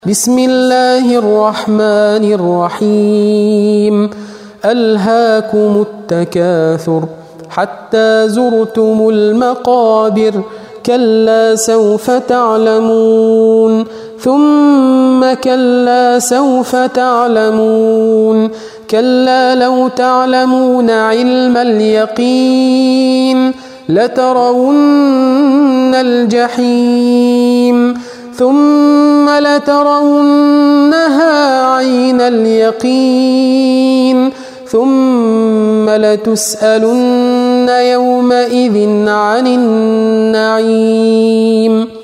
بسم الله الرحمن الرحيم ألهاكم التكاثر حتى زرتم المقابر كلا سوف تعلمون ثم كلا سوف تعلمون كلا لو تعلمون علم اليقين لترون الجحيم ثم لترونها عين اليقين ثم لتسألن يومئذ عن النعيم